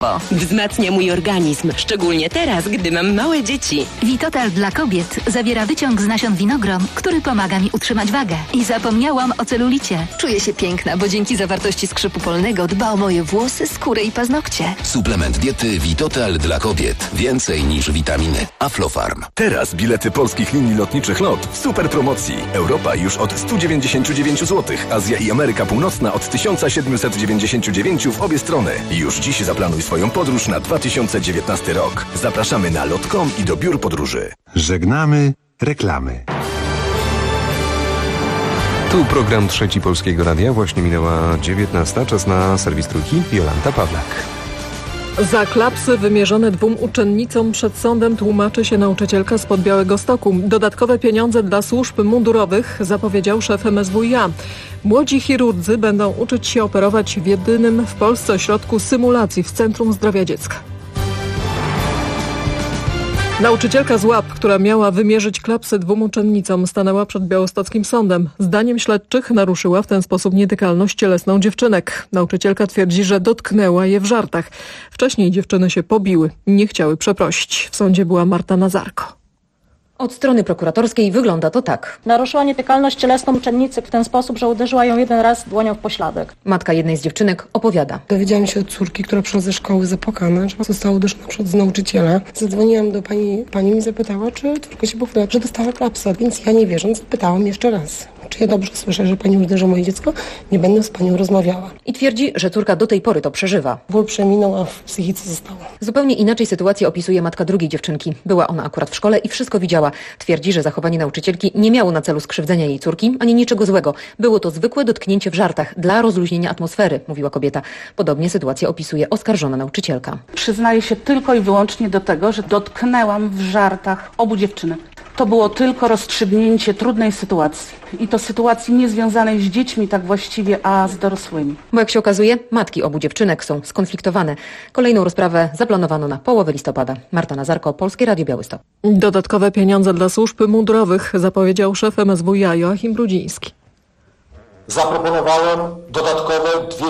Wzmacnia mój organizm, szczególnie teraz, gdy mam małe dzieci. Vitotal dla kobiet zawiera wyciąg z nasion winogron, który pomaga mi utrzymać wagę. I zapomniałam o celulicie. Czuję się piękna, bo dzięki zawartości skrzypu polnego dba o moje włosy, skórę i paznokcie. Suplement diety Vitotal dla kobiet. Więcej niż witaminy. Aflofarm. Teraz bilety polskich linii lotniczych LOT w super promocji. Europa już od 199 zł. Azja i Ameryka Północna od 1799 w obie strony. Już dziś zaplanuj swoją podróż na 2019 rok. Zapraszamy na lot.com i do biur podróży. Żegnamy reklamy. Tu program Trzeci Polskiego Radia. Właśnie minęła 19. Czas na serwis Trójki. Jolanta Pawlak. Za klapsy wymierzone 2 uczennicom przed sądem tłumaczy się nauczycielka spod Białegostoku. Dodatkowe pieniądze dla służb mundurowych zapowiedział szef MSWiA. Młodzi chirurdzy będą uczyć się operować w jedynym w Polsce ośrodku symulacji w Centrum Zdrowia Dziecka. Nauczycielka z Łap, która miała wymierzyć klapsy 2 uczennicom, stanęła przed białostockim sądem. Zdaniem śledczych naruszyła w ten sposób nietykalność cielesną dziewczynek. Nauczycielka twierdzi, że dotknęła je w żartach. Wcześniej dziewczyny się pobiły, nie chciały przeprosić. W sądzie była Marta Nazarko. Od strony prokuratorskiej wygląda to tak. Naruszyła nietykalność cielesną uczennicy w ten sposób, że uderzyła ją jeden raz dłonią w pośladek. Matka jednej z dziewczynek opowiada. Dowiedziałam się od córki, która przyszła ze szkoły zapłakana, że została uderzona przez nauczyciela. Zadzwoniłam do pani mi zapytała, czy córka się pochwaliła, że dostała klapsa, więc ja nie wierząc zapytałam jeszcze raz. Czy ja dobrze słyszę, że pani uderza moje dziecko? Nie będę z panią rozmawiała. I twierdzi, że córka do tej pory to przeżywa. Ból przeminął, a w psychice zostało. Zupełnie inaczej sytuację opisuje matka drugiej dziewczynki. Była ona akurat w szkole i wszystko widziała. Twierdzi, że zachowanie nauczycielki nie miało na celu skrzywdzenia jej córki, ani niczego złego. Było to zwykłe dotknięcie w żartach dla rozluźnienia atmosfery, mówiła kobieta. Podobnie sytuację opisuje oskarżona nauczycielka. Przyznaję się tylko i wyłącznie do tego, że dotknęłam w żartach obu dziewczynek. To było tylko rozstrzygnięcie trudnej sytuacji. I to sytuacji niezwiązanej z dziećmi tak właściwie, a z dorosłymi. Bo jak się okazuje, matki obu dziewczynek są skonfliktowane. Kolejną rozprawę zaplanowano na połowę listopada. Marta Nazarko, Polskie Radio Białystok. Dodatkowe pieniądze dla służb mundurowych zapowiedział szef MSWiA Joachim Brudziński. Zaproponowałem dodatkowe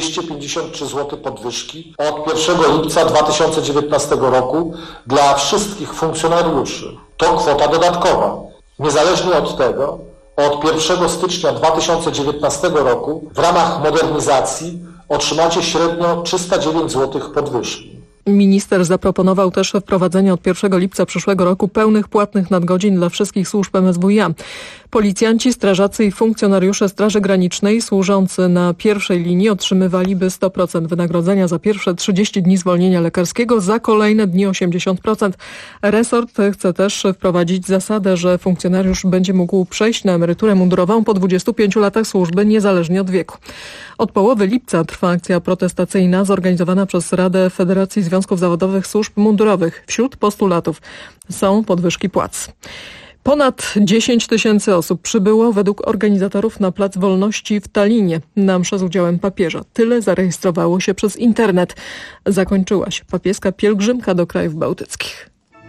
253 zł podwyżki od 1 lipca 2019 roku dla wszystkich funkcjonariuszy. To kwota dodatkowa. Niezależnie od tego, od 1 stycznia 2019 roku w ramach modernizacji otrzymacie średnio 309 zł podwyżki. Minister zaproponował też wprowadzenie od 1 lipca przyszłego roku pełnych płatnych nadgodzin dla wszystkich służb MSWiA. Policjanci, strażacy i funkcjonariusze Straży Granicznej służący na pierwszej linii otrzymywaliby 100% wynagrodzenia za pierwsze 30 dni zwolnienia lekarskiego, za kolejne dni 80%. Resort chce też wprowadzić zasadę, że funkcjonariusz będzie mógł przejść na emeryturę mundurową po 25 latach służby, niezależnie od wieku. Od połowy lipca trwa akcja protestacyjna zorganizowana przez Radę Federacji Związków Zawodowych Służb Mundurowych. Wśród postulatów są podwyżki płac. Ponad 10 000 osób przybyło według organizatorów na Plac Wolności w Tallinie na mszę z udziałem papieża. Tyle zarejestrowało się przez internet. Zakończyła się papieska pielgrzymka do krajów bałtyckich.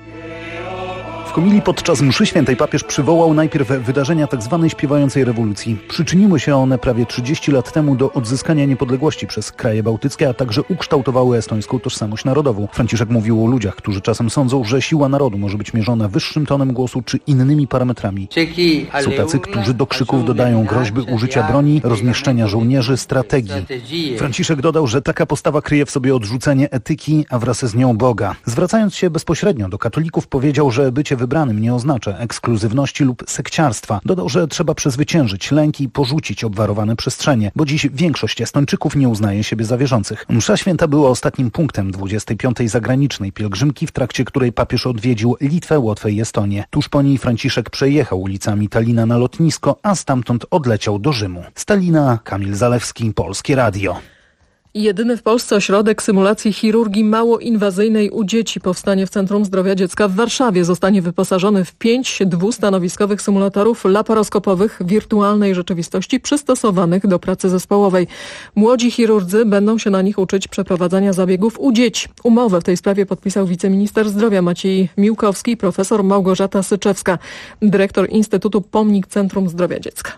W homilii podczas mszy świętej papież przywołał najpierw wydarzenia tzw. śpiewającej rewolucji. Przyczyniły się one prawie 30 lat temu do odzyskania niepodległości przez kraje bałtyckie, a także ukształtowały estońską tożsamość narodową. Franciszek mówił o ludziach, którzy czasem sądzą, że siła narodu może być mierzona wyższym tonem głosu czy innymi parametrami. Są tacy, którzy do krzyków dodają groźby użycia broni, rozmieszczenia żołnierzy, strategii. Franciszek dodał, że taka postawa kryje w sobie odrzucenie etyki, a wraz z nią Boga. Zwracając się bezpośrednio do katolików, powiedział, że bycie wybranym nie oznacza ekskluzywności lub sekciarstwa. Dodał, że trzeba przezwyciężyć lęk i porzucić obwarowane przestrzenie, bo dziś większość Estończyków nie uznaje siebie za wierzących. Msza święta była ostatnim punktem 25. zagranicznej pielgrzymki, w trakcie której papież odwiedził Litwę, Łotwę i Estonię. Tuż po niej Franciszek przejechał ulicami Tallina na lotnisko, a stamtąd odleciał do Rzymu. Z Tallina Kamil Zalewski, Polskie Radio. Jedyny w Polsce ośrodek symulacji chirurgii małoinwazyjnej u dzieci powstanie w Centrum Zdrowia Dziecka w Warszawie. Zostanie wyposażony w 5 dwustanowiskowych symulatorów laparoskopowych wirtualnej rzeczywistości przystosowanych do pracy zespołowej. Młodzi chirurdzy będą się na nich uczyć przeprowadzania zabiegów u dzieci. Umowę w tej sprawie podpisał wiceminister zdrowia Maciej Miłkowski i profesor Małgorzata Syczewska, dyrektor Instytutu Pomnik Centrum Zdrowia Dziecka.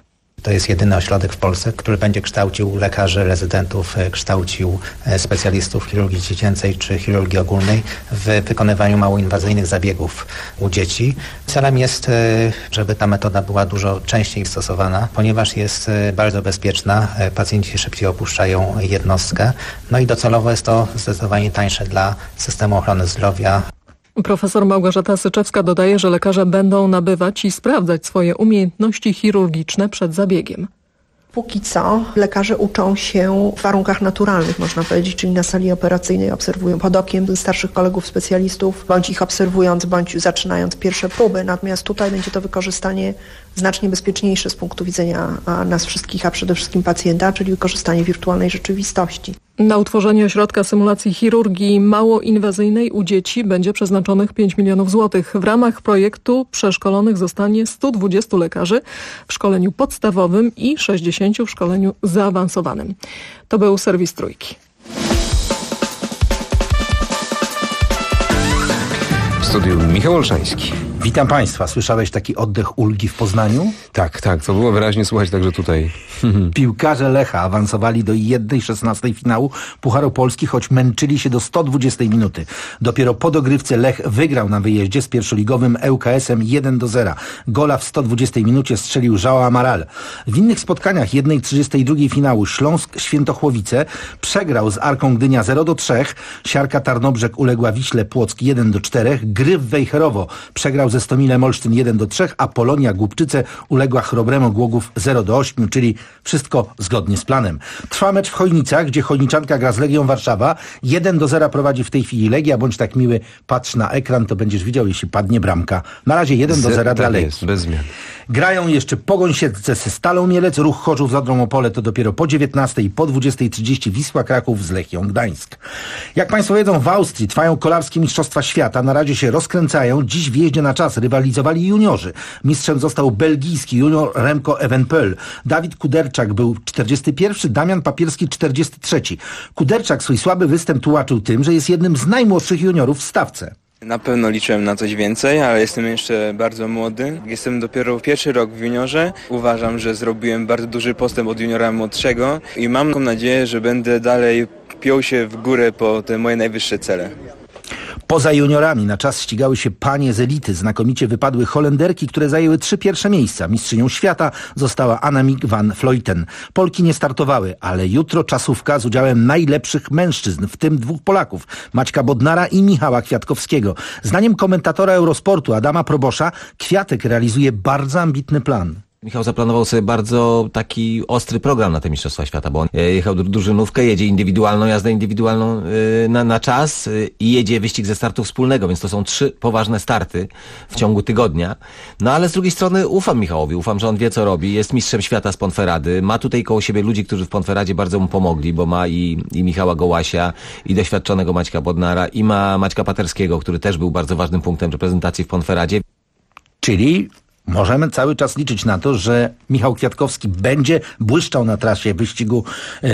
To jest jedyny ośrodek w Polsce, który będzie kształcił lekarzy, rezydentów, kształcił specjalistów chirurgii dziecięcej czy chirurgii ogólnej w wykonywaniu małoinwazyjnych zabiegów u dzieci. Celem jest, żeby ta metoda była dużo częściej stosowana, ponieważ jest bardzo bezpieczna. Pacjenci szybciej opuszczają jednostkę. No i docelowo jest to zdecydowanie tańsze dla systemu ochrony zdrowia. Profesor Małgorzata Syczewska dodaje, że lekarze będą nabywać i sprawdzać swoje umiejętności chirurgiczne przed zabiegiem. Póki co lekarze uczą się w warunkach naturalnych, można powiedzieć, czyli na sali operacyjnej obserwują pod okiem starszych kolegów specjalistów, bądź ich obserwując, bądź zaczynając pierwsze próby. Natomiast tutaj będzie to wykorzystanie znacznie bezpieczniejsze z punktu widzenia nas wszystkich, a przede wszystkim pacjenta, czyli wykorzystanie wirtualnej rzeczywistości. Na utworzenie ośrodka symulacji chirurgii małoinwazyjnej u dzieci będzie przeznaczonych 5 milionów złotych. W ramach projektu przeszkolonych zostanie 120 lekarzy w szkoleniu podstawowym i 60 w szkoleniu zaawansowanym. To był serwis Trójki. W studiu Michał Olszański. Witam Państwa. Słyszałeś taki oddech ulgi w Poznaniu? Tak, to było wyraźnie słuchać także tutaj. Piłkarze Lecha awansowali do 1/16 finału Pucharu Polski, choć męczyli się do 120 minuty. Dopiero po dogrywce Lech wygrał na wyjeździe z pierwszoligowym ŁKS-em 1-0. Gola w 120 minucie strzelił João Amaral. W innych spotkaniach 1/32 finału Śląsk Świętochłowice przegrał z Arką Gdynia 0-3. Siarka Tarnobrzeg uległa Wiśle Płock 1-4. Gryf Wejherowo przegrał ze Stomilem Olsztyn 1-3, a Polonia Głubczyce uległa Chrobremu Głogów 0-8, czyli wszystko zgodnie z planem. Trwa mecz w Chojnicach, gdzie chojniczanka gra z Legią Warszawa. 1-0 prowadzi w tej chwili Legia. Bądź tak miły, patrz na ekran, to będziesz widział, jeśli padnie bramka. Na razie 1-0 dla Legii. Jest, bez zmian. Grają jeszcze Pogoń Siedlce ze Stalą Mielec, Ruch Chorzów z Odrą Opole to dopiero po 19 i po 20:30 Wisła Kraków z Lechią Gdańsk. Jak Państwo wiedzą, w Austrii trwają kolarskie Mistrzostwa Świata. Na razie się rozkręcają. Dziś w jeździe na czas rywalizowali juniorzy. Mistrzem został belgijski junior Remco Evenepoel. Dawid Kuderczak był 41, Damian Papierski 43. Kuderczak swój słaby występ tłumaczył tym, że jest jednym z najmłodszych juniorów w stawce. Na pewno liczyłem na coś więcej, ale jestem jeszcze bardzo młody. Jestem dopiero pierwszy rok w juniorze. Uważam, że zrobiłem bardzo duży postęp od juniora młodszego i mam nadzieję, że będę dalej piął się w górę po te moje najwyższe cele. Poza juniorami na czas ścigały się panie z elity. Znakomicie wypadły Holenderki, które zajęły 3 pierwsze miejsca. Mistrzynią świata została Annemiek van Vleuten. Polki nie startowały, ale jutro czasówka z udziałem najlepszych mężczyzn, w tym 2 Polaków, Maćka Bodnara i Michała Kwiatkowskiego. Zdaniem komentatora Eurosportu Adama Probosza, Kwiatek realizuje bardzo ambitny plan. Michał zaplanował sobie bardzo taki ostry program na te Mistrzostwa Świata, bo on jechał drużynówkę, jedzie indywidualną jazdę indywidualną na czas i jedzie wyścig ze startu wspólnego, więc to są 3 poważne starty w ciągu tygodnia. No ale z drugiej strony ufam Michałowi, ufam, że on wie co robi, jest mistrzem świata z Ponferrady, ma tutaj koło siebie ludzi, którzy w Ponferradzie bardzo mu pomogli, bo ma i Michała Gołasia, i doświadczonego Maćka Bodnara, i ma Maćka Paterskiego, który też był bardzo ważnym punktem reprezentacji w Ponferradzie. Czyli możemy cały czas liczyć na to, że Michał Kwiatkowski będzie błyszczał na trasie wyścigu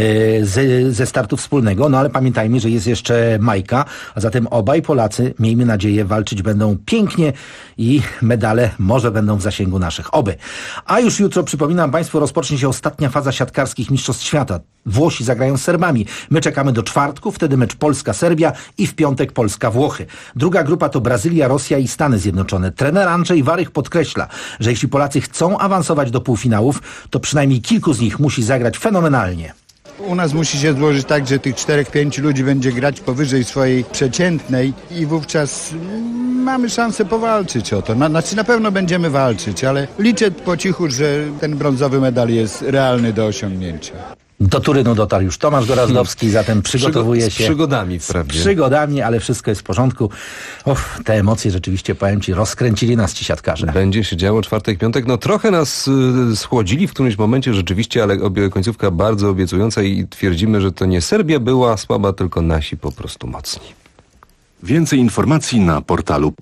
ze startu wspólnego, no ale pamiętajmy, że jest jeszcze Majka, a zatem obaj Polacy, miejmy nadzieję, walczyć będą pięknie i medale może będą w zasięgu naszych. Oby. A już jutro, przypominam Państwu, rozpocznie się ostatnia faza siatkarskich Mistrzostw Świata. Włosi zagrają z Serbami. My czekamy do czwartku, wtedy mecz Polska-Serbia i w piątek Polska-Włochy. Druga grupa to Brazylia, Rosja i Stany Zjednoczone. Trener Andrzej Warych podkreśla, że jeśli Polacy chcą awansować do półfinałów, to przynajmniej kilku z nich musi zagrać fenomenalnie. U nas musi się złożyć tak, że tych 4-5 ludzi będzie grać powyżej swojej przeciętnej i wówczas mamy szansę powalczyć o to. Znaczy na pewno będziemy walczyć, ale liczę po cichu, że ten brązowy medal jest realny do osiągnięcia. Do Turynu dotarł już Tomasz Gorazdowski, zatem przygotowuje się. Z przygodami wprawdzie. Z przygodami, ale wszystko jest w porządku. Te emocje rzeczywiście, powiem Ci, rozkręcili nas ci siatkarze. Będzie się działo czwartek, piątek. No trochę nas schłodzili w którymś momencie rzeczywiście, ale końcówka bardzo obiecująca i twierdzimy, że to nie Serbia była słaba, tylko nasi po prostu mocni. Więcej informacji na portalu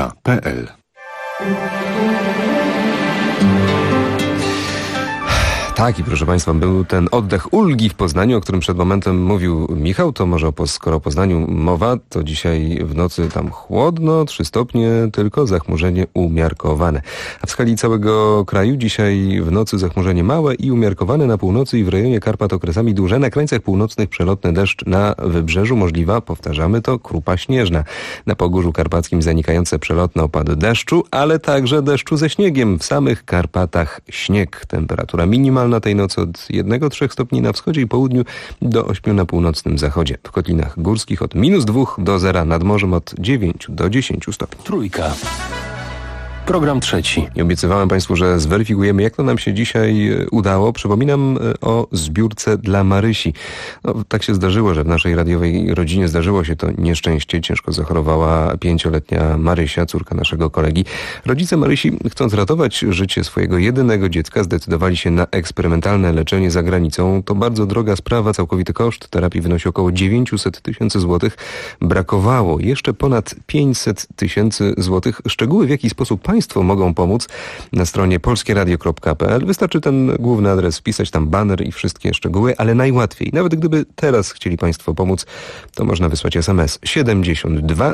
polskieradio24.pl. Tak, i proszę Państwa, był ten oddech ulgi w Poznaniu, o którym przed momentem mówił Michał. To może skoro o Poznaniu mowa, to dzisiaj w nocy tam chłodno, 3 stopnie, tylko zachmurzenie umiarkowane. A w skali całego kraju dzisiaj w nocy zachmurzenie małe i umiarkowane na północy i w rejonie Karpat okresami duże. Na krańcach północnych przelotny deszcz, na wybrzeżu możliwa, powtarzamy to, krupa śnieżna. Na Pogórzu Karpackim zanikające przelotne opady deszczu, ale także deszczu ze śniegiem. W samych Karpatach śnieg. Temperatura minimalna tej nocy od 1-3 stopni na wschodzie i południu do 8 na północnym zachodzie. W kotlinach górskich od -2 do 0, nad morzem od 9 do 10 stopni. Trójka. Program trzeci. I obiecywałem Państwu, że zweryfikujemy, jak to nam się dzisiaj udało. Przypominam o zbiórce dla Marysi. No, tak się zdarzyło, że w naszej radiowej rodzinie zdarzyło się to nieszczęście. Ciężko zachorowała 5-letnia Marysia, córka naszego kolegi. Rodzice Marysi, chcąc ratować życie swojego jedynego dziecka, zdecydowali się na eksperymentalne leczenie za granicą. To bardzo droga sprawa. Całkowity koszt terapii wynosi około 900 000 złotych. Brakowało jeszcze ponad 500 000 złotych. Szczegóły, w jaki sposób Państwo mogą pomóc, na stronie polskieradio.pl. Wystarczy ten główny adres wpisać, tam baner i wszystkie szczegóły, ale najłatwiej, nawet gdyby teraz chcieli Państwo pomóc, to można wysłać SMS 72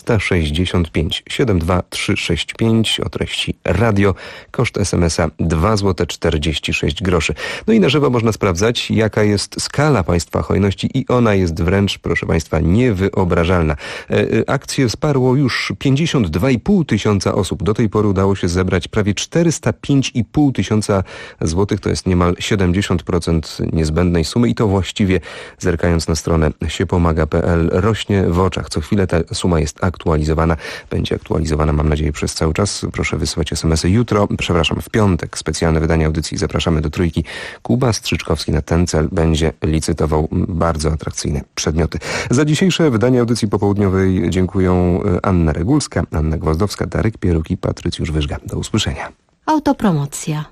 365 72365 o treści radio. Koszt SMS-a 2,46 zł. No i na żywo można sprawdzać, jaka jest skala Państwa hojności i ona jest wręcz, proszę Państwa, niewyobrażalna. Akcję wsparło już 52,5 tysiąca osób. Do tej pory udało się zebrać prawie 405,5 tysiąca złotych. To jest niemal 70% niezbędnej sumy i to właściwie, zerkając na stronę siepomaga.pl, rośnie w oczach. Co chwilę ta suma jest aktualizowana. Będzie aktualizowana, mam nadzieję, przez cały czas. Proszę wysyłać SMS-y jutro, w piątek, specjalne wydanie audycji. Zapraszamy do Trójki. Kuba Strzyczkowski na ten cel będzie licytował bardzo atrakcyjne przedmioty. Za dzisiejsze wydanie audycji popołudniowej dziękują Anna Regulska, Anna Gwozdowska, Darek Pieruk i Patrycjusz Wyżga. Do usłyszenia. Autopromocja.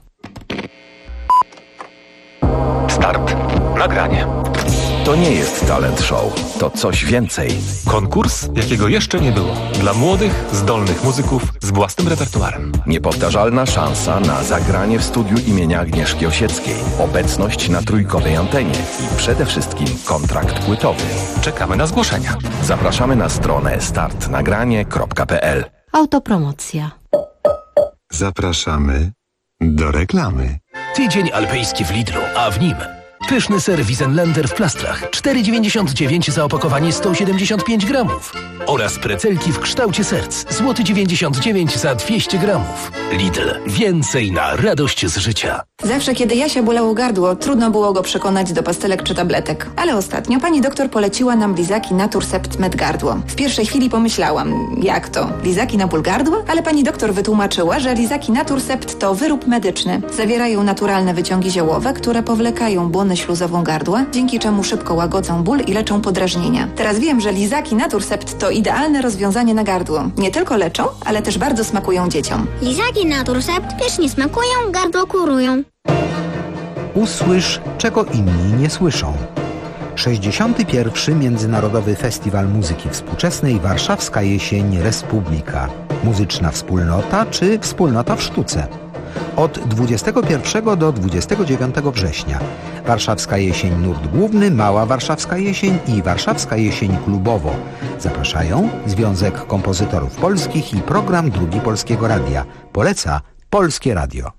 Start. Nagranie. To nie jest talent show. To coś więcej. Konkurs, jakiego jeszcze nie było. Dla młodych, zdolnych muzyków z własnym repertuarem. Niepowtarzalna szansa na zagranie w studiu imienia Agnieszki Osieckiej. Obecność na trójkowej antenie. I przede wszystkim kontrakt płytowy. Czekamy na zgłoszenia. Zapraszamy na stronę startnagranie.pl. Autopromocja. Zapraszamy do reklamy. Tydzień alpejski w Lidlu, a w nim pyszny ser Wiesenländer w plastrach, 4,99 za opakowanie 175 gramów. Oraz precelki w kształcie serc, złoty 99 za 200 gramów. Lidl. Więcej na radość z życia. Zawsze, kiedy Jasia bolało gardło, trudno było go przekonać do pastelek czy tabletek. Ale ostatnio pani doktor poleciła nam lizaki Naturcept Med Gardło. W pierwszej chwili pomyślałam, jak to? Lizaki na ból gardła? Ale pani doktor wytłumaczyła, że lizaki Naturcept to wyrób medyczny. Zawierają naturalne wyciągi ziołowe, które powlekają błonę śluzową gardła, dzięki czemu szybko łagodzą ból i leczą podrażnienia. Teraz wiem, że lizaki Naturcept to idealne rozwiązanie na gardło. Nie tylko leczą, ale też bardzo smakują dzieciom. Lizaki Naturcept pysznie smakują, gardło kurują. Usłysz, czego inni nie słyszą. 61. Międzynarodowy Festiwal Muzyki Współczesnej Warszawska Jesień Republika. Muzyczna wspólnota czy wspólnota w sztuce. Od 21 do 29 września. Warszawska Jesień Nurt Główny, Mała Warszawska Jesień i Warszawska Jesień Klubowo. Zapraszają Związek Kompozytorów Polskich i Program Drugi Polskiego Radia. Poleca Polskie Radio.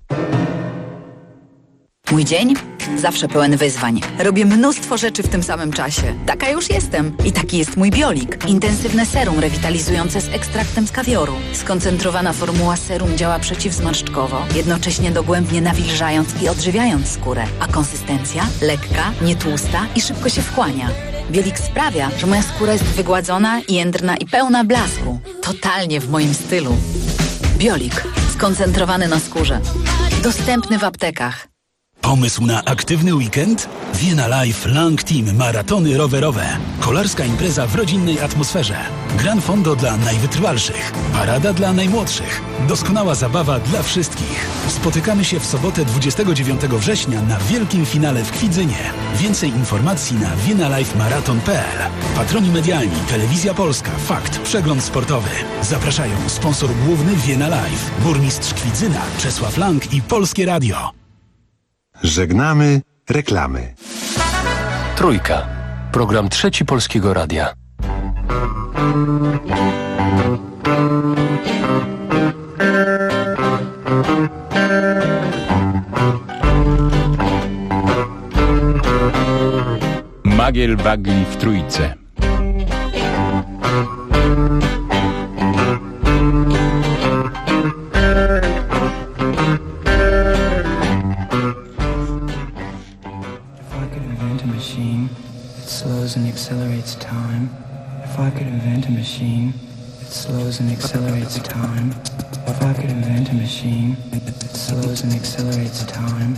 Mój dzień zawsze pełen wyzwań. Robię mnóstwo rzeczy w tym samym czasie. Taka już jestem. I taki jest mój Biolik. Intensywne serum rewitalizujące z ekstraktem z kawioru. Skoncentrowana formuła serum działa przeciwzmarszczkowo, jednocześnie dogłębnie nawilżając i odżywiając skórę. A konsystencja lekka, nietłusta i szybko się wchłania. Biolik sprawia, że moja skóra jest wygładzona, jędrna i pełna blasku. Totalnie w moim stylu. Biolik. Skoncentrowany na skórze. Dostępny w aptekach. Pomysł na aktywny weekend? Vienna Life Lang Team Maratony rowerowe. Kolarska impreza w rodzinnej atmosferze. Gran Fondo dla najwytrwalszych. Parada dla najmłodszych. Doskonała zabawa dla wszystkich. Spotykamy się w sobotę 29 września na wielkim finale w Kwidzynie. Więcej informacji na viennalifemarathon.pl. Patroni medialni Telewizja Polska, Fakt, Przegląd Sportowy. Zapraszają sponsor główny Vienna Life, burmistrz Kwidzyna Czesław Lang i Polskie Radio. Żegnamy reklamy. Trójka. Program Trzeci Polskiego Radia. Magiel Bagli w Trójce. And accelerates time. If I could invent a machine that slows and accelerates time. If I could invent a machine that slows and accelerates time.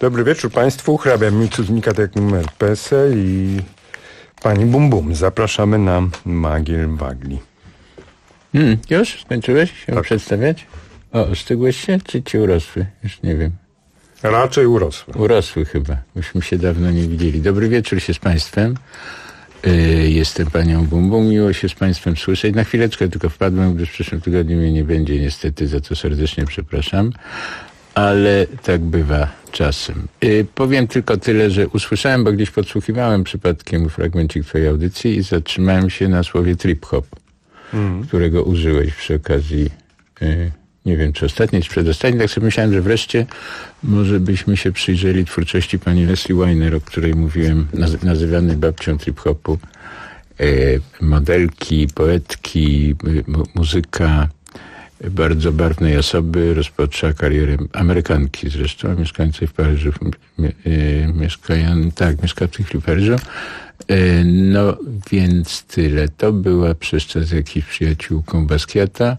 Dobry wieczór Państwu. Hrabia Micuzmikatek numer PESEL i pani Bum Bum. Zapraszamy na Magiel Wagli. Już? Skończyłeś się przedstawiać? Ostygłeś się, czy ci urosły? Już nie wiem. Raczej urosły. Urosły chyba. Myśmy się dawno nie widzieli. Dobry wieczór się z Państwem. Jestem panią Bum Bum. Miło się z Państwem słyszeć. Na chwileczkę tylko wpadłem, gdyż w przyszłym tygodniu mnie nie będzie niestety, za co serdecznie przepraszam. Ale tak bywa czasem. Powiem tylko tyle, że usłyszałem, bo gdzieś podsłuchiwałem przypadkiem fragmencik twojej audycji i zatrzymałem się na słowie trip-hop, którego użyłeś przy okazji, nie wiem czy ostatniej, czy przedostatniej. Tak sobie myślałem, że wreszcie może byśmy się przyjrzeli twórczości pani Leslie Weiner, o której mówiłem, nazywanej babcią trip-hopu. Modelki, poetki, muzyka, bardzo barwnej osoby, rozpoczęła karierę Amerykanki zresztą, mieszkającej w Paryżu, mieszka w tej chwili w Paryżu. No więc tyle. To była przez czas jakiś przyjaciółką Basquiata.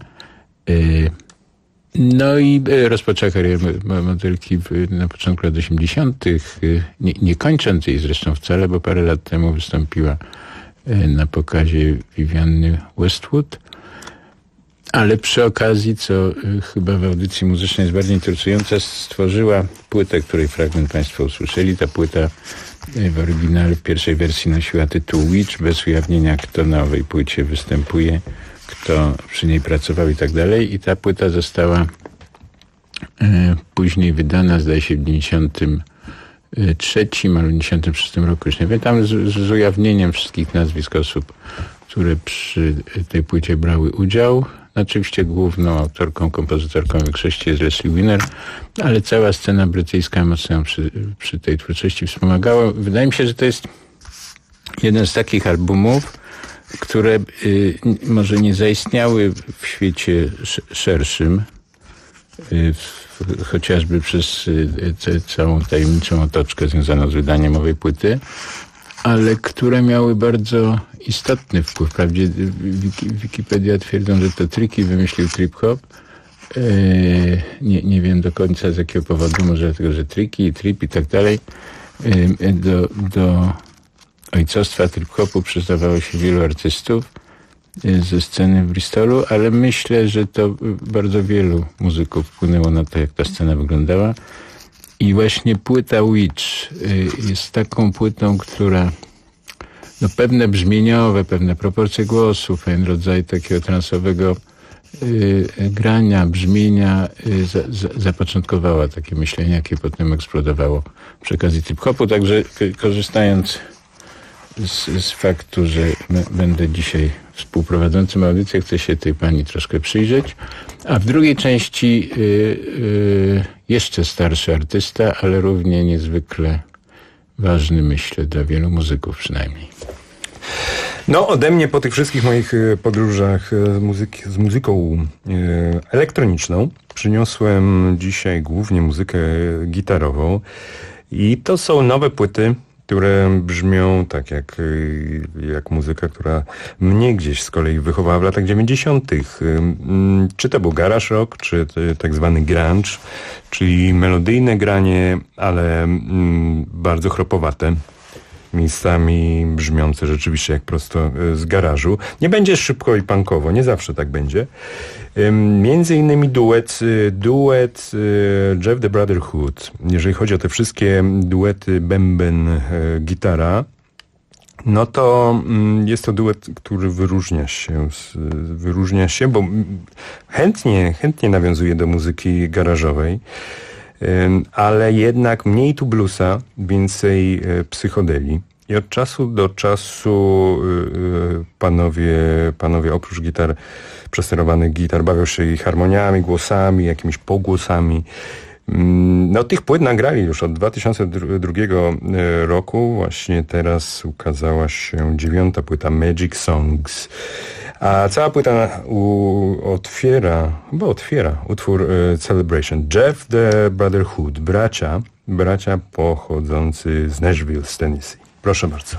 No i rozpoczęła karierę modelki na początku lat 80. Nie kończąc jej zresztą wcale, bo parę lat temu wystąpiła na pokazie Vivianny Westwood. Ale przy okazji, co chyba w audycji muzycznej jest bardziej interesujące, stworzyła płytę, której fragment Państwo usłyszeli. Ta płyta w oryginale w pierwszej wersji nosiła tytuł Witch, bez ujawnienia, kto na owej płycie występuje, kto przy niej pracował i tak dalej. I ta płyta została później wydana, zdaje się, w 93 albo 96 roku, już nie wiem, tam z ujawnieniem wszystkich nazwisk osób, które przy tej płycie brały udział. Oczywiście główną autorką, kompozytorką w większości jest Leslie Weiner, ale cała scena brytyjska mocno przy tej twórczości wspomagała. Wydaje mi się, że to jest jeden z takich albumów, które może nie zaistniały w świecie szerszym, chociażby przez całą tajemniczą otoczkę związaną z wydaniem owej płyty, ale które miały bardzo istotny wpływ. Wprawdzie Wikipedia twierdzą, że to Tricky wymyślił trip-hop. Nie wiem do końca z jakiego powodu, może dlatego, że Tricky, trip i tak dalej. Do ojcostwa trip-hopu przyznawało się wielu artystów ze sceny w Bristolu, ale myślę, że to bardzo wielu muzyków wpłynęło na to, jak ta scena wyglądała. I właśnie płyta Witch jest taką płytą, która pewne brzmieniowe, pewne proporcje głosów, pewien rodzaj takiego transowego grania, brzmienia zapoczątkowała takie myślenie, jakie potem eksplodowało przy okazji trip-hopu. Także korzystając z faktu, że będę dzisiaj współprowadzącym audycję, chcę się tej pani troszkę przyjrzeć. A w drugiej części jeszcze starszy artysta, ale równie niezwykle ważny, myślę, dla wielu muzyków przynajmniej. No, ode mnie po tych wszystkich moich podróżach z muzyką elektroniczną przyniosłem dzisiaj głównie muzykę gitarową i to są nowe płyty, które brzmią tak jak muzyka, która mnie gdzieś z kolei wychowała w latach 90. Czy to był garage rock, czy tak zwany grunge, czyli melodyjne granie, ale bardzo chropowate, miejscami brzmiące rzeczywiście jak prosto z garażu. Nie będzie szybko i punkowo, nie zawsze tak będzie. Między innymi duet Jeff the Brotherhood. Jeżeli chodzi o te wszystkie duety bęben, gitara, no to jest to duet, który wyróżnia się, bo chętnie nawiązuje do muzyki garażowej, ale jednak mniej tu bluesa, więcej psychodeli. I od czasu do czasu panowie oprócz gitar, przesterowanych gitar, bawią się i harmoniami, głosami, jakimiś pogłosami. No tych płyt nagrali już od 2002 roku. Właśnie teraz ukazała się 9. płyta Magic Songs. A cała płyta otwiera utwór Celebration. Jeff the Brotherhood, bracia pochodzący z Nashville, z Tennessee. Proszę bardzo.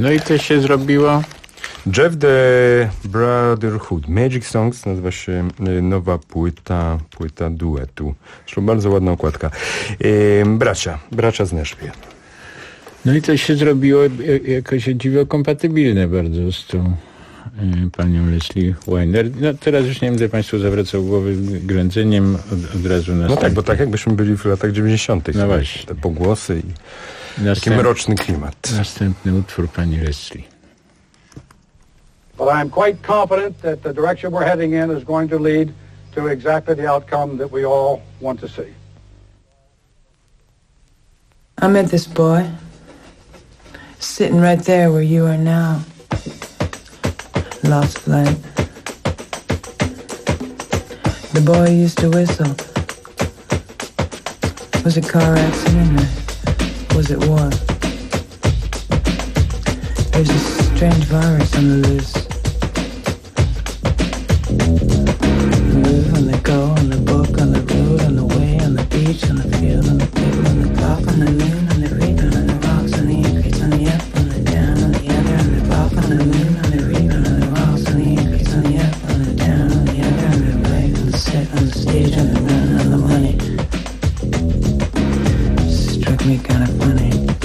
No i to się zrobiło. Jeff the Brotherhood. Magic Songs nazywa się nowa płyta duetu. Zresztą bardzo ładna okładka. Bracia z Nashville. No i to się zrobiło jakoś dziwo kompatybilne bardzo z tą panią Leslie Weiner. No teraz już nie będę Państwu zawracał głowy grędzeniem od razu na. No tak, bo tak jakbyśmy byli w latach 90. No właśnie. Te pogłosy i taki mroczny klimat. Następny utwór pani Leslie. But I'm quite confident that the direction we're heading in is going to lead to exactly the outcome that we all want to see. I met this boy sitting right there where you are now. Lost light. The boy used to whistle. Was it car accident or was it war? There's a strange virus on the loose. Move on the go, on the book, on the road, on the way, on the beach, on the field, on the table, on the clock, on the moon, on the rebound, on the rocks, on the increase, on the up, on the down, on the other, on the clock, on the moon, on the rebound, on the rocks, on the increase, on the up, on the down, on the other, on the right, on the set, on the stage, on the run, on the money. Struck me kind of funny.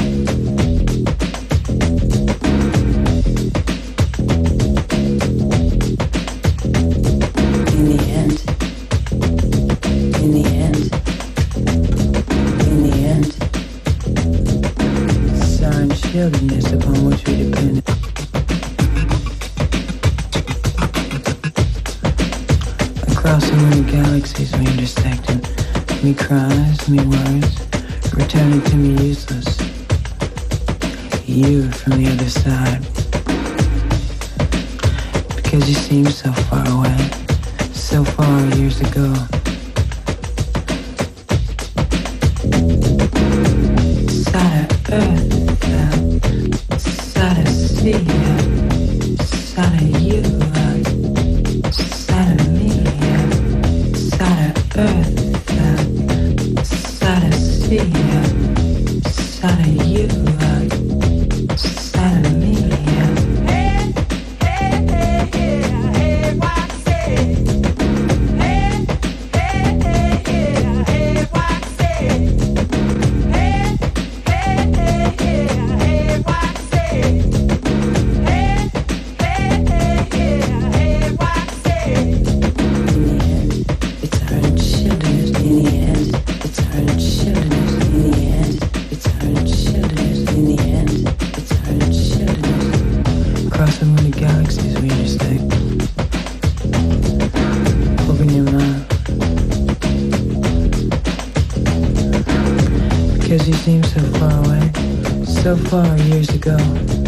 Shieldedness upon which we depend. Across the many galaxies we intersected, me cries, me words, returning to me useless. You from the other side, because you seem so far away, so far years ago. Side of earth. Side of sea, side of you, side of me, side of earth, side of sea, side of you, side of me. Hey, hey, hey, hey, hey, what say? Hey, hey, hey, hey, hey, what say? Hey, hey, hey, hey, hey, what say? Across the many galaxies we intersect. Open your mouth, because you seem so far away, so far years ago.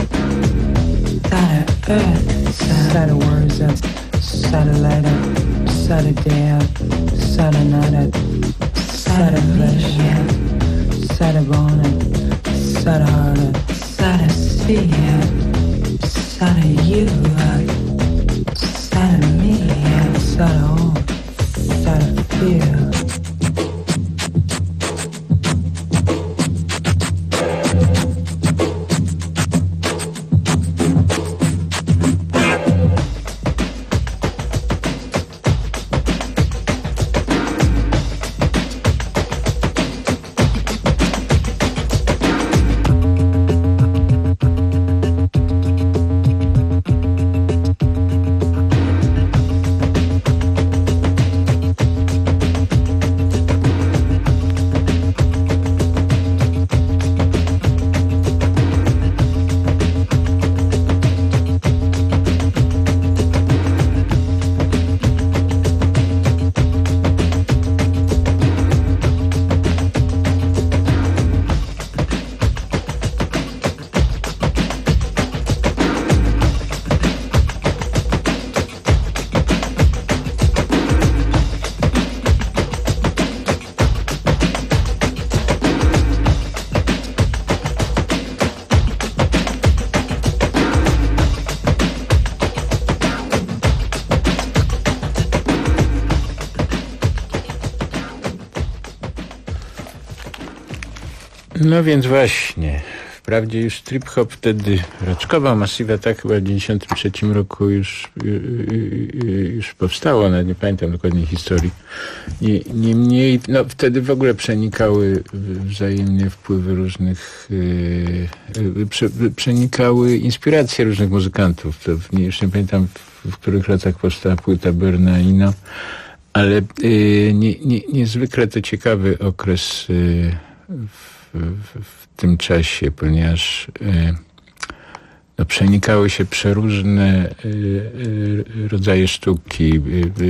Side of earth, side of words up, side of light up, side of day up, side of night up, side of flesh up, side of bone up, side of heart up, side of sea up, side of you up, side of me up, side of home, side of fear. No więc właśnie, w Wprawdzie już trip-hop wtedy raczkował, Massive Attack chyba w 1993 roku już powstało, nawet nie pamiętam dokładnie historii. Niemniej, no wtedy w ogóle przenikały wzajemnie wpływy różnych, przenikały inspiracje różnych muzykantów. To już nie pamiętam, w których latach powstała płyta Berna Eno, ale niezwykle to ciekawy okres w tym czasie, ponieważ przenikały się przeróżne rodzaje sztuki,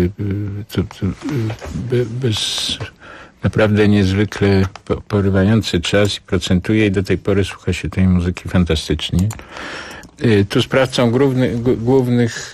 bez naprawdę niezwykle porywający czas i procentuje i do tej pory słucha się tej muzyki fantastycznie. Tu sprawcą głównych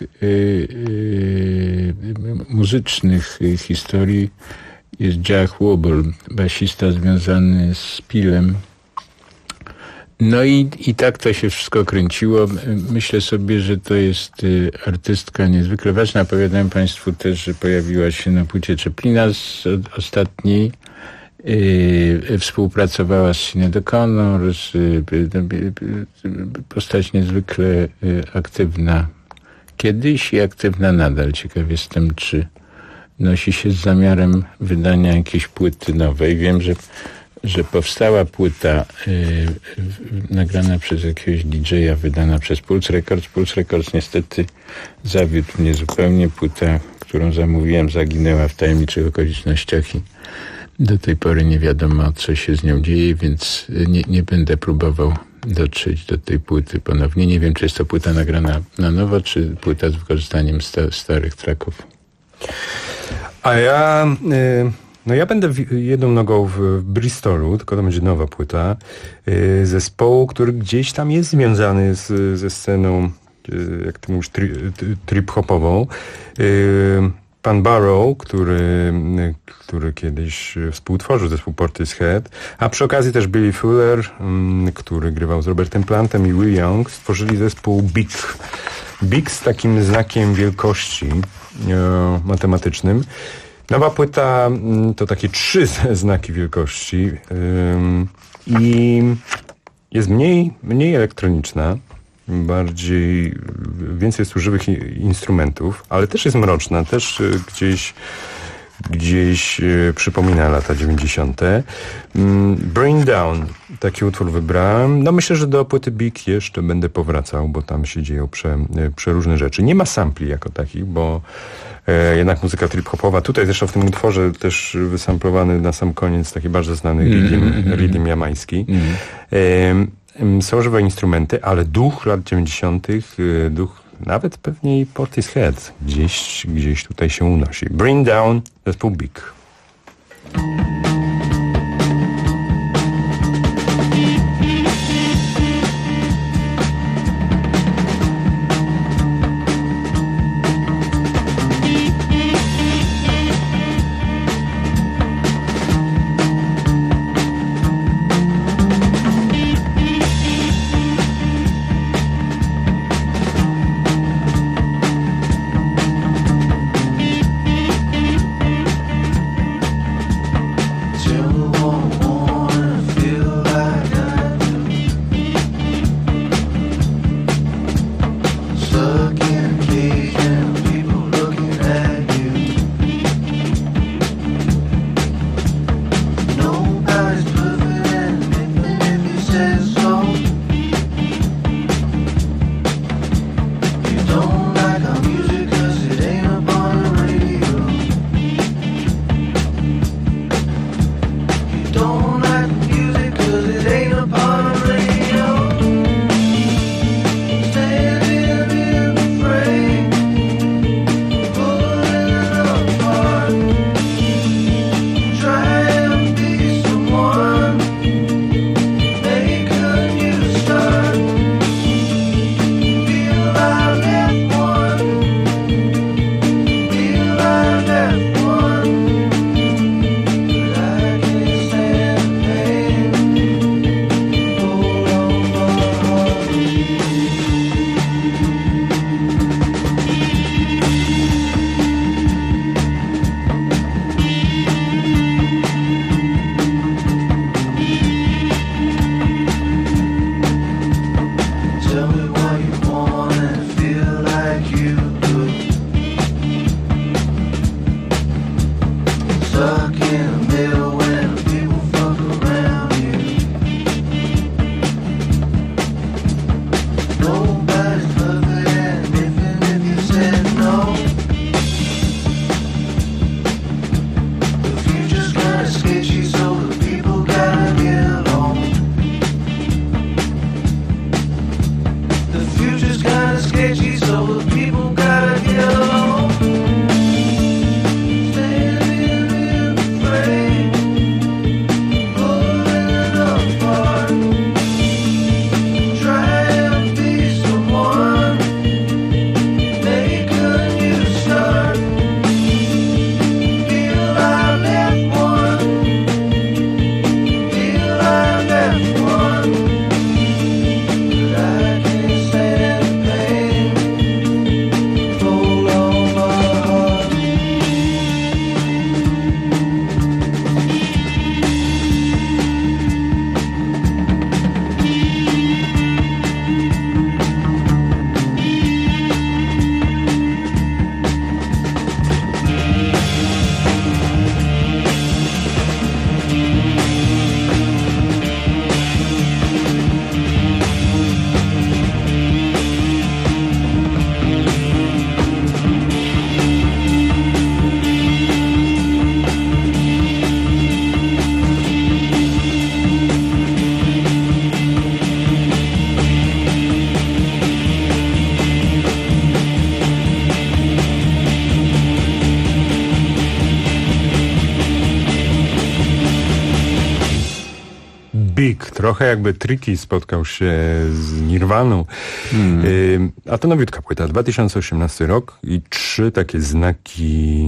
muzycznych historii jest Jack Wobble, basista związany z Pilem. No i tak to się wszystko kręciło. Myślę sobie, że to jest artystka niezwykle ważna. Opowiadałem Państwu też, że pojawiła się na płycie Chaplina z ostatniej. Współpracowała z Sinéad O'Connor, postać niezwykle aktywna kiedyś i aktywna nadal. Ciekaw jestem, czy nosi się z zamiarem wydania jakiejś płyty nowej. Wiem, że powstała płyta nagrana przez jakiegoś DJ-a, wydana przez Pulse Records. Pulse Records niestety zawiódł mnie zupełnie. Płyta, którą zamówiłem, zaginęła w tajemniczych okolicznościach i do tej pory nie wiadomo, co się z nią dzieje, więc nie będę próbował dotrzeć do tej płyty ponownie. Nie wiem, czy jest to płyta nagrana na nowo, czy płyta z wykorzystaniem starych tracków. A ja będę jedną nogą w Bristolu, tylko to będzie nowa płyta zespołu, który gdzieś tam jest związany ze sceną, jak ty mówisz, trip-hopową. Pan Barrow, który kiedyś współtworzył zespół Portishead, a przy okazji też Billy Fuller, który grywał z Robertem Plantem, i Will Young, stworzyli zespół Big. Big z takim znakiem wielkości matematycznym. Nowa płyta to takie 3 znaki wielkości i jest mniej elektroniczna, więcej jest tu żywych instrumentów, ale też jest mroczna, też gdzieś przypomina lata 90. Bring Down, taki utwór wybrałem. No myślę, że do płyty Big jeszcze będę powracał, bo tam się dzieją przeróżne rzeczy. Nie ma sampli jako takich, bo jednak muzyka trip-hopowa. Tutaj zresztą w tym utworze też wysamplowany na sam koniec taki bardzo znany rhythm jamański. Są żywe instrumenty, ale duch lat 90., duch nawet pewnie i Portishead gdzieś tutaj się unosi. Bring Down, zespół Big. sketchy, so the people gotta get along. The future's kinda sketchy, so the people gotta get along. Standing in the frame, pulling it apart, trying to be someone, make a new start. Feel I left one, feel I left one, but I can't stand the pain. Hold on my heart. Big, trochę jakby Tricky spotkał się z Nirwaną. A to nowiutka płyta, 2018 rok i 3 takie znaki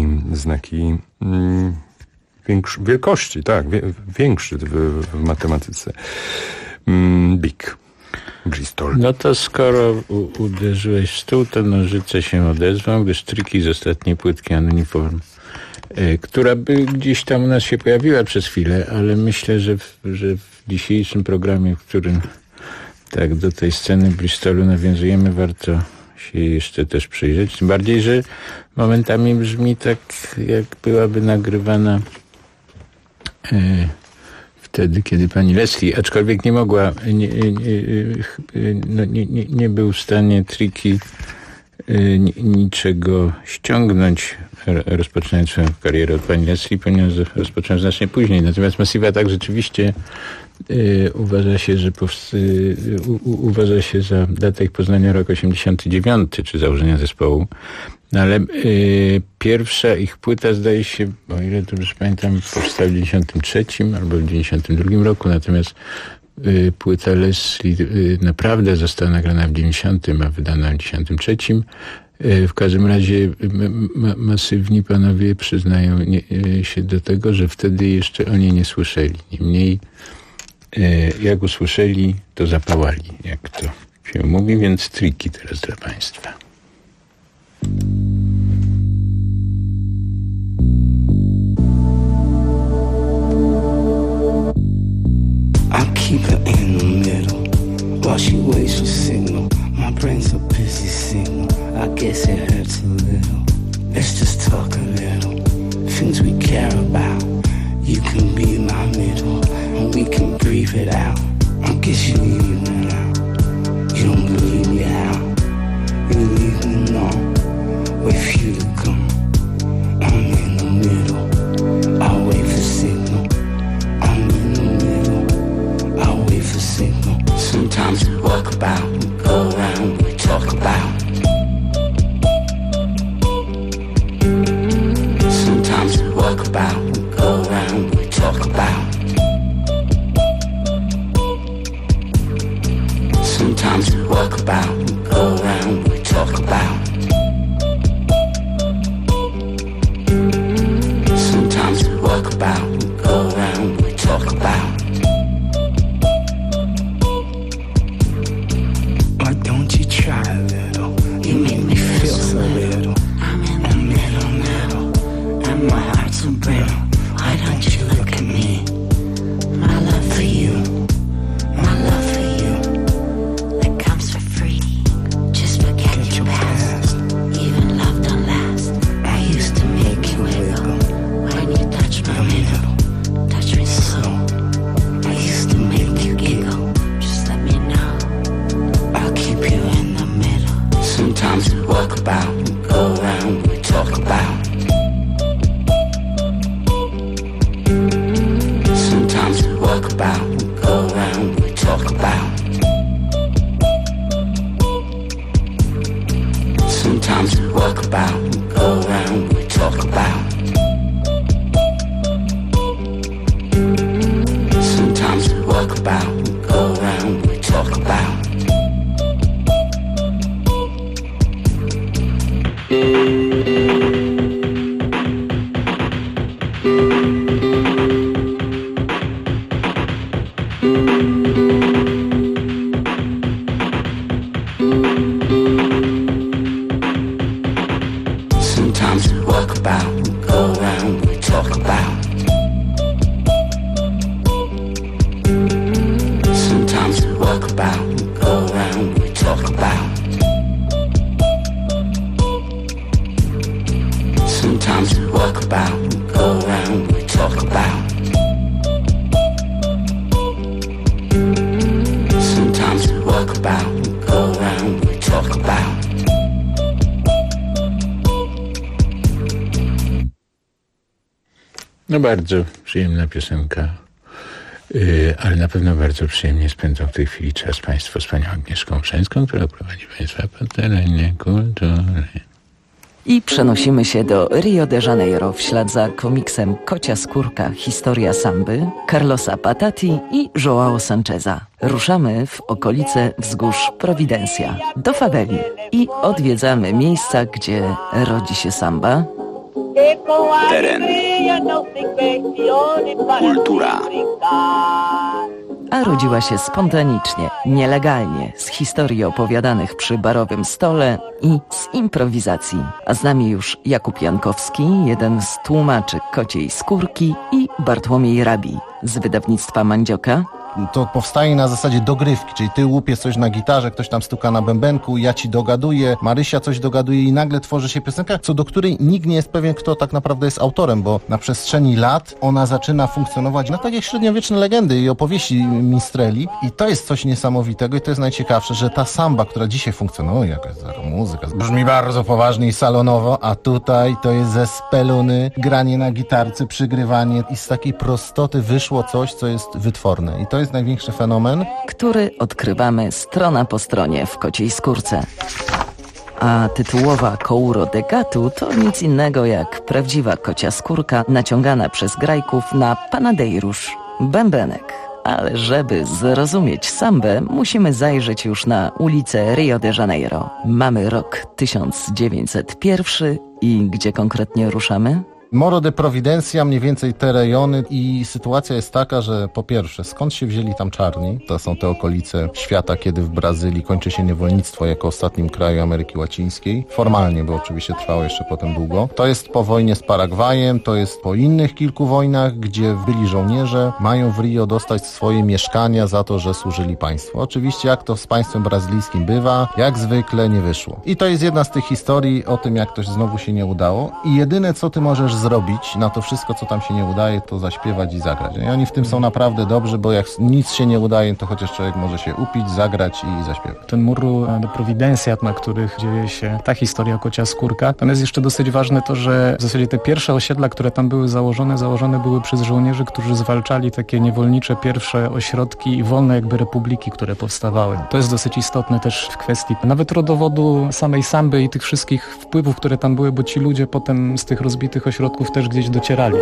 wielkości, tak, większy w matematyce. Big. Bristol. No to skoro uderzyłeś w stół, to nożyce się odezwą, gdyż Tricky z ostatniej płytki Anoniform, która by gdzieś tam u nas się pojawiła przez chwilę, ale myślę, że w dzisiejszym programie, w którym tak do tej sceny Bristolu nawiązujemy, warto się jeszcze też przyjrzeć. Tym bardziej, że momentami brzmi tak, jak byłaby nagrywana wtedy, kiedy pani Leslie, aczkolwiek nie mogła, nie był w stanie Tricky niczego ściągnąć, rozpoczynając swoją karierę od pani Leslie, ponieważ rozpocząłem znacznie później. Natomiast Massiva tak rzeczywiście uważa się za datę ich poznania rok 89, czy założenia zespołu. No ale pierwsza ich płyta, zdaje się, o ile dobrze pamiętam, powstała w 93 albo w 92 roku, natomiast płyta Leslie naprawdę została nagrana w 90, a wydana w 93. W każdym razie masywni panowie przyznają się do tego, że wtedy jeszcze o niej nie słyszeli. Niemniej jak usłyszeli, to zapałali, jak to się mówi, więc Tricky teraz dla państwa. I keep her in the middle while she waits for signal. My brain's a busy signal. I guess it hurts a little. Let's just talk a little. Things we care about. You can be my middle, and we can breathe it out. I guess you leave me out. You don't believe me out. You leave me alone. Wait for you to come. I'm in the middle. I'll wait for signal. I'm in the middle. I'll wait for signal. Sometimes we walk about, we go around, we talk about. Sometimes we walk about, we go around, we talk about. Sometimes we walk about, we go around, we talk about. Sometimes we walk about, we go around, we talk about. Why don't you try a little? You make me feel so little. I'm in the middle, and my heart's so brittle. Why don't you look at me? My love for you, my love for you, that comes for free. Just forget your past. Even love don't last. I used to make you wiggle when you touch my middle. about, go around, we talk about. Sometimes we walk about, go around, we talk about. Sometimes we walk about, go around, we talk about. Sometimes we walk about, go around, we talk about. Sometimes we walk about, go around, we talk about. Sometimes we walk about, go around, we talk about. Sometimes we walk about, go around, we talk about. No bardzo przyjemna piosenka, ale na pewno bardzo przyjemnie spędzą w tej chwili czas Państwo z panią Agnieszką Mszeńską, która prowadzi Państwa po terenie kultury. I przenosimy się do Rio de Janeiro w ślad za komiksem Kocia skórka, historia samby, Carlosa Patati i João Sancheza. Ruszamy w okolice wzgórz Providencia, do faweli i odwiedzamy miejsca, gdzie rodzi się samba. Teren. Kultura. A rodziła się spontanicznie, nielegalnie, z historii opowiadanych przy barowym stole i z improwizacji. A z nami już Jakub Jankowski, jeden z tłumaczy Kociej skórki, i Bartłomiej Rabi z wydawnictwa Mandzioka. To powstaje na zasadzie dogrywki, czyli ty łupiesz coś na gitarze, ktoś tam stuka na bębenku, ja ci dogaduję, Marysia coś dogaduje i nagle tworzy się piosenka, co do której nikt nie jest pewien, kto tak naprawdę jest autorem, bo na przestrzeni lat ona zaczyna funkcjonować na takie średniowieczne legendy i opowieści minstreli i to jest coś niesamowitego i to jest najciekawsze, że ta samba, która dzisiaj funkcjonuje, jakaś muzyka, brzmi bardzo poważnie i salonowo, a tutaj to jest ze speluny, granie na gitarce, przygrywanie i z takiej prostoty wyszło coś, co jest wytworne i to jest największy fenomen, który odkrywamy strona po stronie w Kociej skórce. A tytułowa Couro de Gatu to nic innego jak prawdziwa kocia skórka naciągana przez grajków na panadeirusz, bębenek. Ale żeby zrozumieć sambę, musimy zajrzeć już na ulicę Rio de Janeiro. Mamy rok 1901 i gdzie konkretnie ruszamy? Moro de Providencia, mniej więcej te rejony i sytuacja jest taka, że po pierwsze, skąd się wzięli tam czarni? To są te okolice świata, kiedy w Brazylii kończy się niewolnictwo jako ostatnim kraju Ameryki Łacińskiej. Formalnie, bo oczywiście trwało jeszcze potem długo. To jest po wojnie z Paragwajem, to jest po innych kilku wojnach, gdzie byli żołnierze, mają w Rio dostać swoje mieszkania za to, że służyli państwu. Oczywiście jak to z państwem brazylijskim bywa, jak zwykle nie wyszło. I to jest jedna z tych historii o tym, jak to znowu się nie udało i jedyne co ty możesz zrobić na to wszystko, co tam się nie udaje, to zaśpiewać i zagrać. I oni w tym są naprawdę dobrzy, bo jak nic się nie udaje, to chociaż człowiek może się upić, zagrać i zaśpiewać. Ten mur de Providencia, na których dzieje się ta historia Kocia skórka, tam jest jeszcze dosyć ważne to, że w zasadzie te pierwsze osiedla, które tam były założone były przez żołnierzy, którzy zwalczali takie niewolnicze pierwsze ośrodki i wolne jakby republiki, które powstawały. To jest dosyć istotne też w kwestii nawet rodowodu samej samby i tych wszystkich wpływów, które tam były, bo ci ludzie potem z tych rozbitych ośrodków też gdzieś docierali.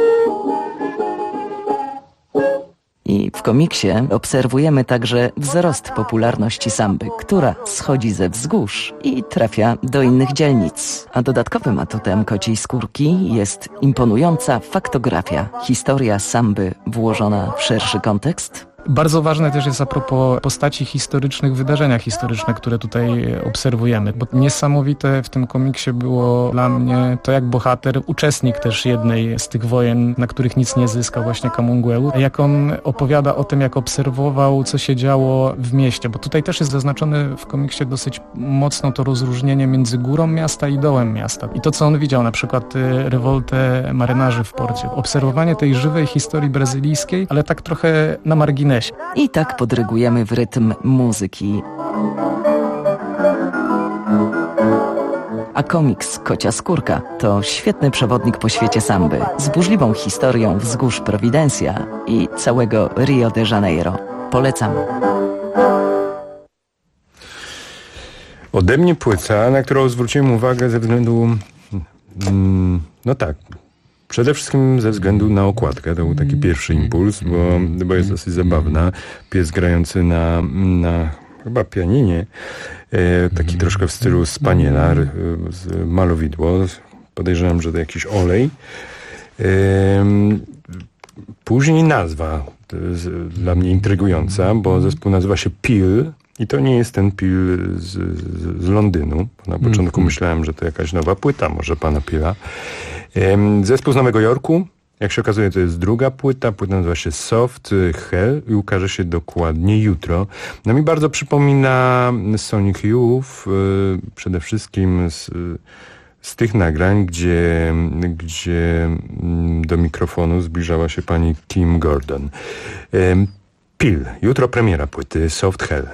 I w komiksie obserwujemy także wzrost popularności samby, która schodzi ze wzgórz i trafia do innych dzielnic. A dodatkowym atutem Kociej skórki jest imponująca faktografia. Historia samby włożona w szerszy kontekst. Bardzo ważne też jest a propos postaci historycznych, wydarzenia historyczne, które tutaj obserwujemy, bo niesamowite w tym komiksie było dla mnie to, jak bohater, uczestnik też jednej z tych wojen, na których nic nie zyskał, właśnie Camungüelu, jak on opowiada o tym, jak obserwował, co się działo w mieście, bo tutaj też jest zaznaczone w komiksie dosyć mocno to rozróżnienie między górą miasta i dołem miasta. I to, co on widział, na przykład rewoltę marynarzy w porcie, obserwowanie tej żywej historii brazylijskiej, ale tak trochę na marginesie. I tak podrygujemy w rytm muzyki. A komiks Kocia skórka to świetny przewodnik po świecie samby z burzliwą historią wzgórz Providencia i całego Rio de Janeiro. Polecam. Ode mnie płyta, na którą zwróciłem uwagę ze względu... No tak, przede wszystkim ze względu na okładkę. To był taki pierwszy impuls, bo jest dosyć zabawna. Pies grający na chyba pianinie, taki troszkę w stylu spaniela, malowidło. Podejrzewam, że to jakiś olej. Później nazwa dla mnie intrygująca, bo zespół nazywa się Peel i to nie jest ten Peel z Londynu. Na początku myślałem, że to jakaś nowa płyta, może pana Peela. Zespół z Nowego Jorku. Jak się okazuje, to jest druga płyta. Płyta nazywa się Soft Hell i ukaże się dokładnie jutro. No mi bardzo przypomina Sonic Youth, przede wszystkim z tych nagrań, gdzie do mikrofonu zbliżała się pani Kim Gordon. Peel. Jutro premiera płyty Soft Hell.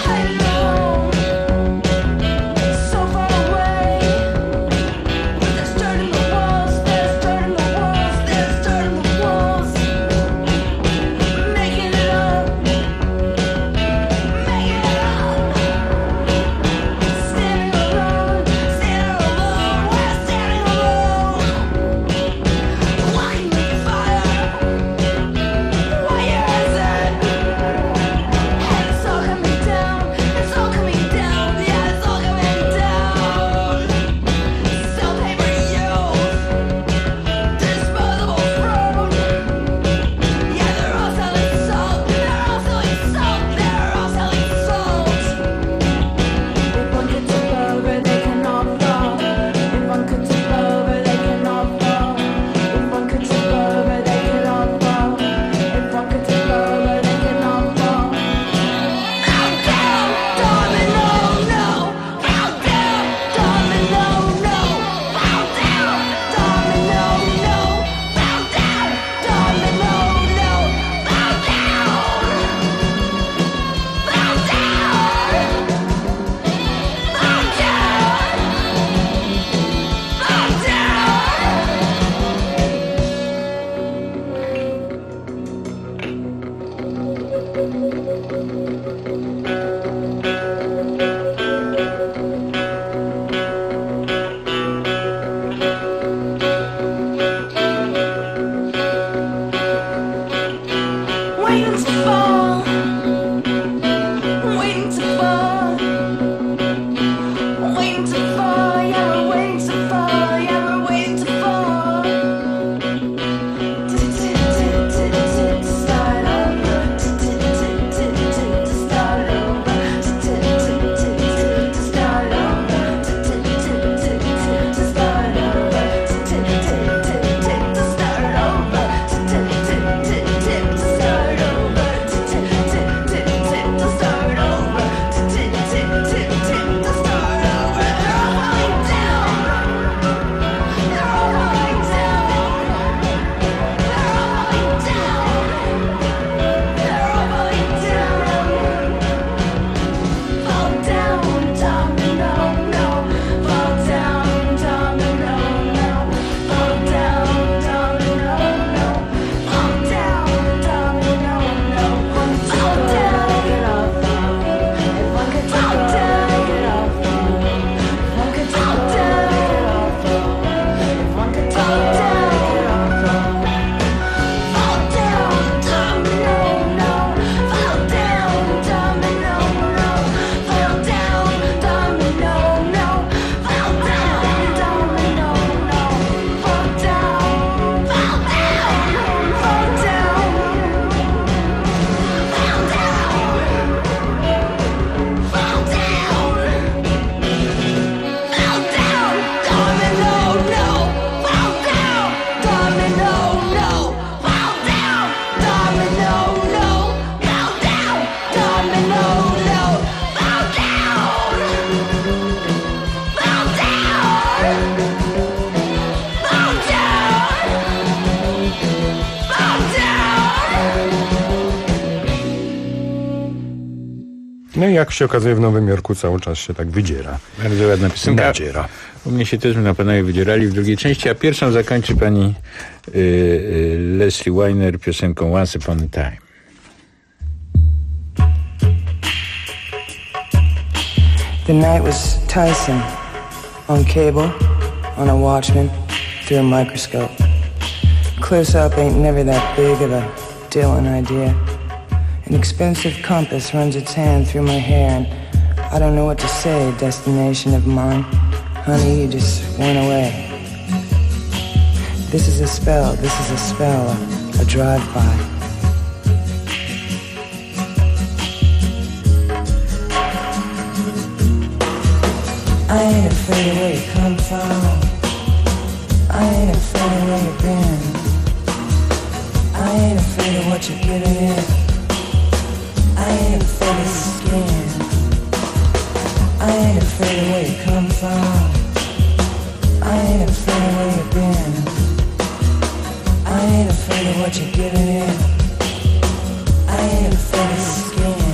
There's jak się okazuje w Nowym Jorku cały czas się tak wydziera. Bardzo ładna piosenka. Nadziera. U mnie się też na panowie wydzierali w drugiej części, a pierwszą zakończy pani Leslie Weiner piosenką Once Upon a Time. The night was Tyson, on cable, on a Watchman, through a microscope. Close-up ain't never that big of a Dylan idea. An expensive compass runs its hand through my hair, and I don't know what to say, destination of mine. Honey, you just went away. This is a spell, a drive-by. I ain't afraid of where you come from. I ain't afraid of where you've been. I ain't afraid of what you're getting in. I ain't afraid of your skin. I ain't afraid of where you come from. I ain't afraid of where you've been. I ain't afraid of what you're getting in. I ain't afraid of your skin.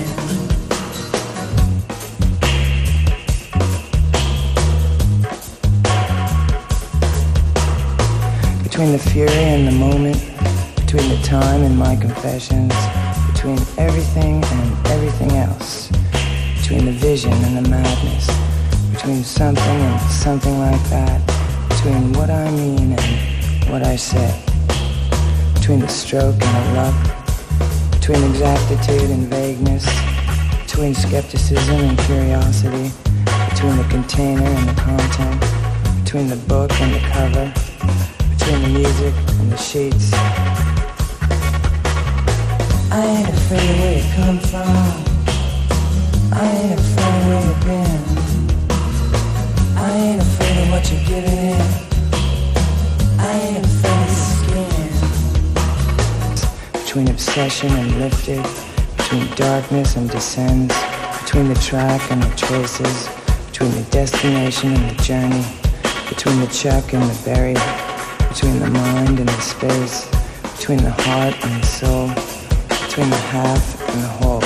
Between the fury and the moment, between the time and my confessions, between everything and everything else, between the vision and the madness, between something and something like that, between what I mean and what I say, between the stroke and the luck, between exactitude and vagueness, between skepticism and curiosity, between the container and the content, between the book and the cover, between the music and the sheets. I ain't afraid of where you come from. I ain't afraid of where you've been. I ain't afraid of what you're giving in. I ain't afraid of skin. Between obsession and lifted, between darkness and descends, between the track and the traces, between the destination and the journey, between the chuck and the berry, between the mind and the space, between the heart and the soul, between the half and the whole.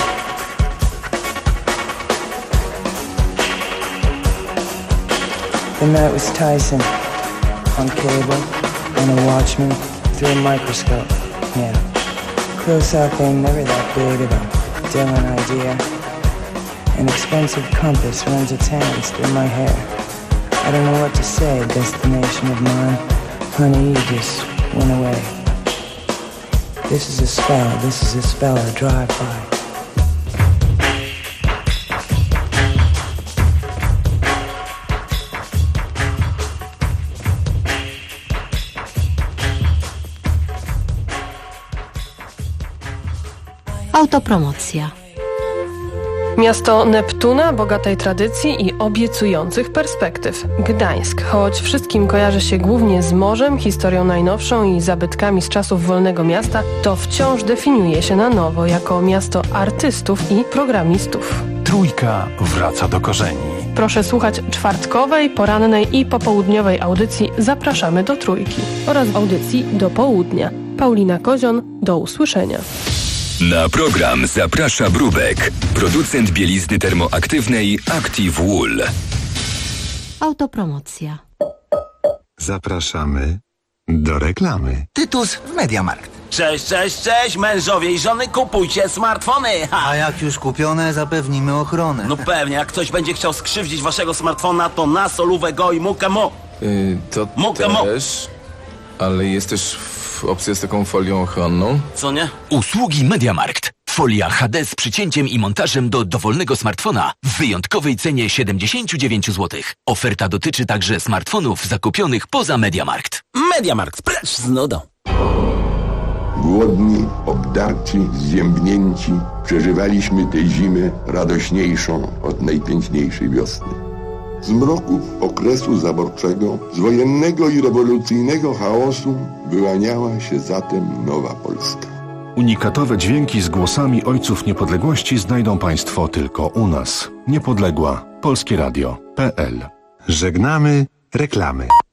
The night was Tyson, on cable, on a Watchman, through a microscope, yeah. Close up ain't never that big of a Dylan idea. An expensive compass runs its hands through my hair. I don't know what to say, destination of mine. Honey, you just went away. This is a spell, a drive-by. Autopromocja. Miasto Neptuna, bogatej tradycji i obiecujących perspektyw. Gdańsk, choć wszystkim kojarzy się głównie z morzem, historią najnowszą i zabytkami z czasów wolnego miasta, to wciąż definiuje się na nowo jako miasto artystów i programistów. Trójka wraca do korzeni. Proszę słuchać czwartkowej, porannej i popołudniowej audycji Zapraszamy do Trójki oraz audycji Do Południa. Paulina Kozion, do usłyszenia. Na program zaprasza Brubek, producent bielizny termoaktywnej Active Wool. Autopromocja. Zapraszamy do reklamy. Tytus w Mediamarkt. Cześć, mężowie i żony, kupujcie smartfony. A jak już kupione, zapewnimy ochronę. No pewnie, jak ktoś będzie chciał skrzywdzić waszego smartfona, to na solówę go i mukę mo. To też, ale jest też opcja z taką folią ochronną. Co nie? Usługi Mediamarkt. Folia HD z przycięciem i montażem do dowolnego smartfona w wyjątkowej cenie 79 zł. Oferta dotyczy także smartfonów zakupionych poza Mediamarkt. Mediamarkt, precz z nudą. Głodni, obdarci, zziębnięci, przeżywaliśmy tę zimę radośniejszą od najpiękniejszej wiosny. Z mroków okresu zaborczego, z wojennego i rewolucyjnego chaosu wyłaniała się zatem nowa Polska. Unikatowe dźwięki z głosami ojców niepodległości znajdą Państwo tylko u nas. Niepodległa. Polskieradio.pl. Żegnamy reklamy.